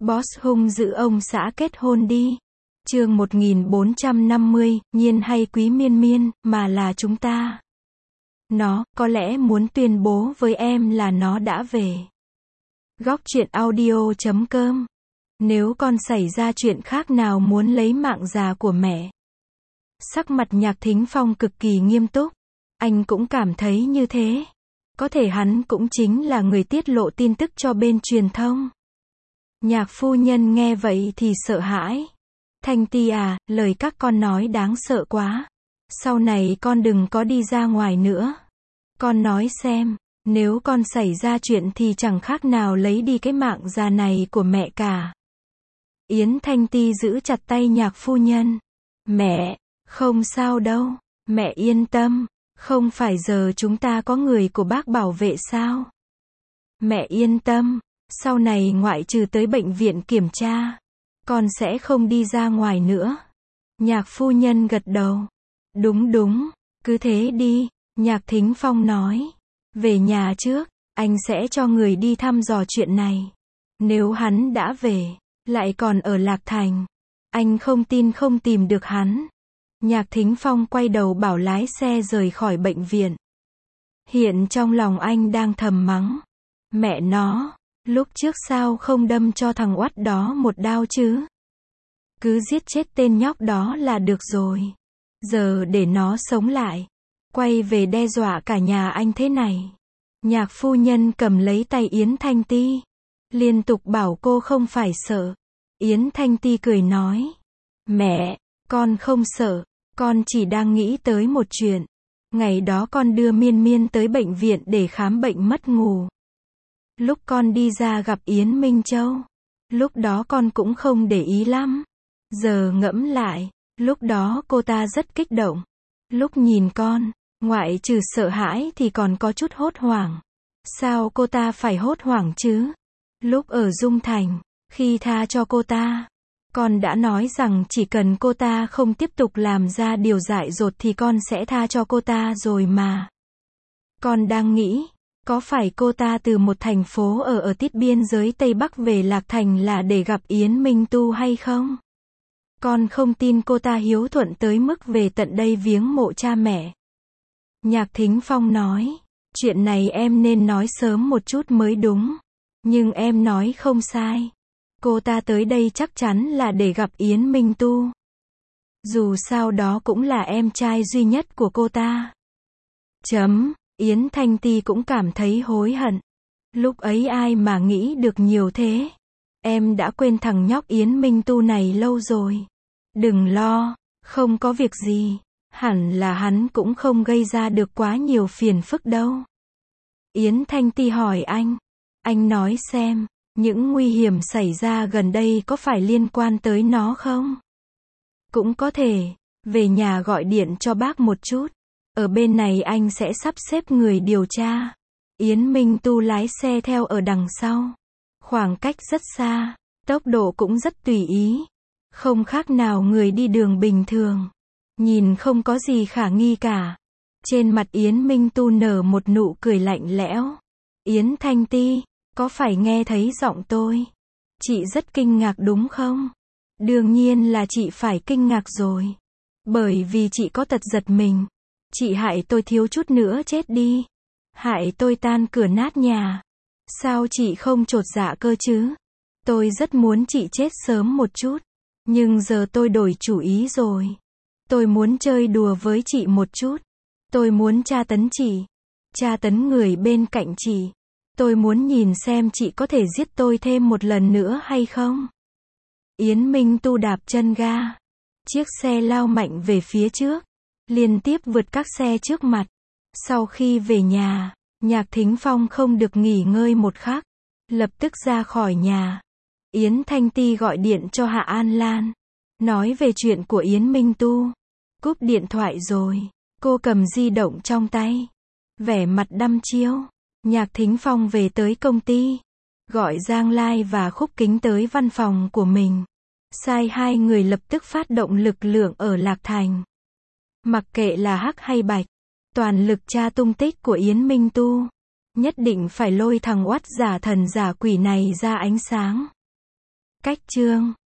Boss hung dữ ông xã kết hôn đi. Chương 1450, Nhiên hay Quý Miên Miên, mà là chúng ta. Nó, có lẽ muốn tuyên bố với em là nó đã về. Góc truyện audio.com. Nếu con xảy ra chuyện khác nào muốn lấy mạng già của mẹ. Sắc mặt Nhạc Thính Phong cực kỳ nghiêm túc. Anh cũng cảm thấy như thế. Có thể hắn cũng chính là người tiết lộ tin tức cho bên truyền thông. Nhạc phu nhân nghe vậy thì sợ hãi. Thanh Ti à, lời các con nói đáng sợ quá. Sau này con đừng có đi ra ngoài nữa. Con nói xem, nếu con xảy ra chuyện thì chẳng khác nào lấy đi cái mạng già này của mẹ cả. Yến Thanh Ti giữ chặt tay nhạc phu nhân. Mẹ, không sao đâu, mẹ yên tâm, không phải giờ chúng ta có người của bác bảo vệ sao? Mẹ yên tâm, sau này ngoại trừ tới bệnh viện kiểm tra, con sẽ không đi ra ngoài nữa. Nhạc phu nhân gật đầu. Đúng, cứ thế đi, Nhạc Thính Phong nói. Về nhà trước, anh sẽ cho người đi thăm dò chuyện này. Nếu hắn đã về, lại còn ở Lạc Thành, anh không tin không tìm được hắn. Nhạc Thính Phong quay đầu bảo lái xe rời khỏi bệnh viện. Hiện trong lòng anh đang thầm mắng. Mẹ nó, lúc trước sao không đâm cho thằng oắt đó một đao chứ? Cứ giết chết tên nhóc đó là được rồi. Giờ để nó sống lại, quay về đe dọa cả nhà anh thế này. Nhạc phu nhân cầm lấy tay Yến Thanh Ti, liên tục bảo cô không phải sợ. Yến Thanh Ti cười nói. Mẹ, con không sợ, con chỉ đang nghĩ tới một chuyện. Ngày đó con đưa Miên Miên tới bệnh viện để khám bệnh mất ngủ. Lúc con đi ra gặp Yến Minh Châu, lúc đó con cũng không để ý lắm. Giờ ngẫm lại, lúc đó cô ta rất kích động. Lúc nhìn con, ngoại trừ sợ hãi thì còn có chút hốt hoảng. Sao cô ta phải hốt hoảng chứ? Lúc ở Dung Thành, khi tha cho cô ta, con đã nói rằng chỉ cần cô ta không tiếp tục làm ra điều dại dột thì con sẽ tha cho cô ta rồi mà. Con đang nghĩ, có phải cô ta từ một thành phố ở tít biên giới Tây Bắc về Lạc Thành là để gặp Yến Minh Tu hay không? Con không tin cô ta hiếu thuận tới mức về tận đây viếng mộ cha mẹ. Nhạc Thính Phong nói, chuyện này em nên nói sớm một chút mới đúng. Nhưng em nói không sai. Cô ta tới đây chắc chắn là để gặp Yến Minh Tu. Dù sao đó cũng là em trai duy nhất của cô ta. Yến Thanh Ti cũng cảm thấy hối hận. Lúc ấy ai mà nghĩ được nhiều thế. Em đã quên thằng nhóc Yến Minh Tu này lâu rồi. Đừng lo, không có việc gì. Hẳn là hắn cũng không gây ra được quá nhiều phiền phức đâu. Yến Thanh Ti hỏi anh. Anh nói xem, những nguy hiểm xảy ra gần đây có phải liên quan tới nó không? Cũng có thể, về nhà gọi điện cho bác một chút. Ở bên này anh sẽ sắp xếp người điều tra. Yến Minh Tu lái xe theo ở đằng sau. Khoảng cách rất xa, tốc độ cũng rất tùy ý. Không khác nào người đi đường bình thường. Nhìn không có gì khả nghi cả. Trên mặt Yến Minh Tu nở một nụ cười lạnh lẽo. Yến Thanh Ti, có phải nghe thấy giọng tôi? Chị rất kinh ngạc đúng không? Đương nhiên là chị phải kinh ngạc rồi. Bởi vì chị có tật giật mình. Chị hại tôi thiếu chút nữa chết đi. Hại tôi tan cửa nát nhà. Sao chị không chột dạ cơ chứ? Tôi rất muốn chị chết sớm một chút. Nhưng giờ tôi đổi chủ ý rồi. Tôi muốn chơi đùa với chị một chút. Tôi muốn tra tấn chị. Tra tấn người bên cạnh chị. Tôi muốn nhìn xem chị có thể giết tôi thêm một lần nữa hay không. Yến Minh Tu đạp chân ga. Chiếc xe lao mạnh về phía trước. Liên tiếp vượt các xe trước mặt. Sau khi về nhà, Nhạc Thính Phong không được nghỉ ngơi một khắc. Lập tức ra khỏi nhà. Yến Thanh Ti gọi điện cho Hạ An Lan. Nói về chuyện của Yến Minh Tu. Cúp điện thoại rồi. Cô cầm di động trong tay. Vẻ mặt đăm chiêu. Nhạc Thính Phong về tới công ty. Gọi Giang Lai và Khúc Kính tới văn phòng của mình. Sai hai người lập tức phát động lực lượng ở Lạc Thành. Mặc kệ là hắc hay bạch. Toàn lực tra tung tích của Yến Minh Tu. Nhất định phải lôi thằng oắt giả thần giả quỷ này ra ánh sáng. Cách chương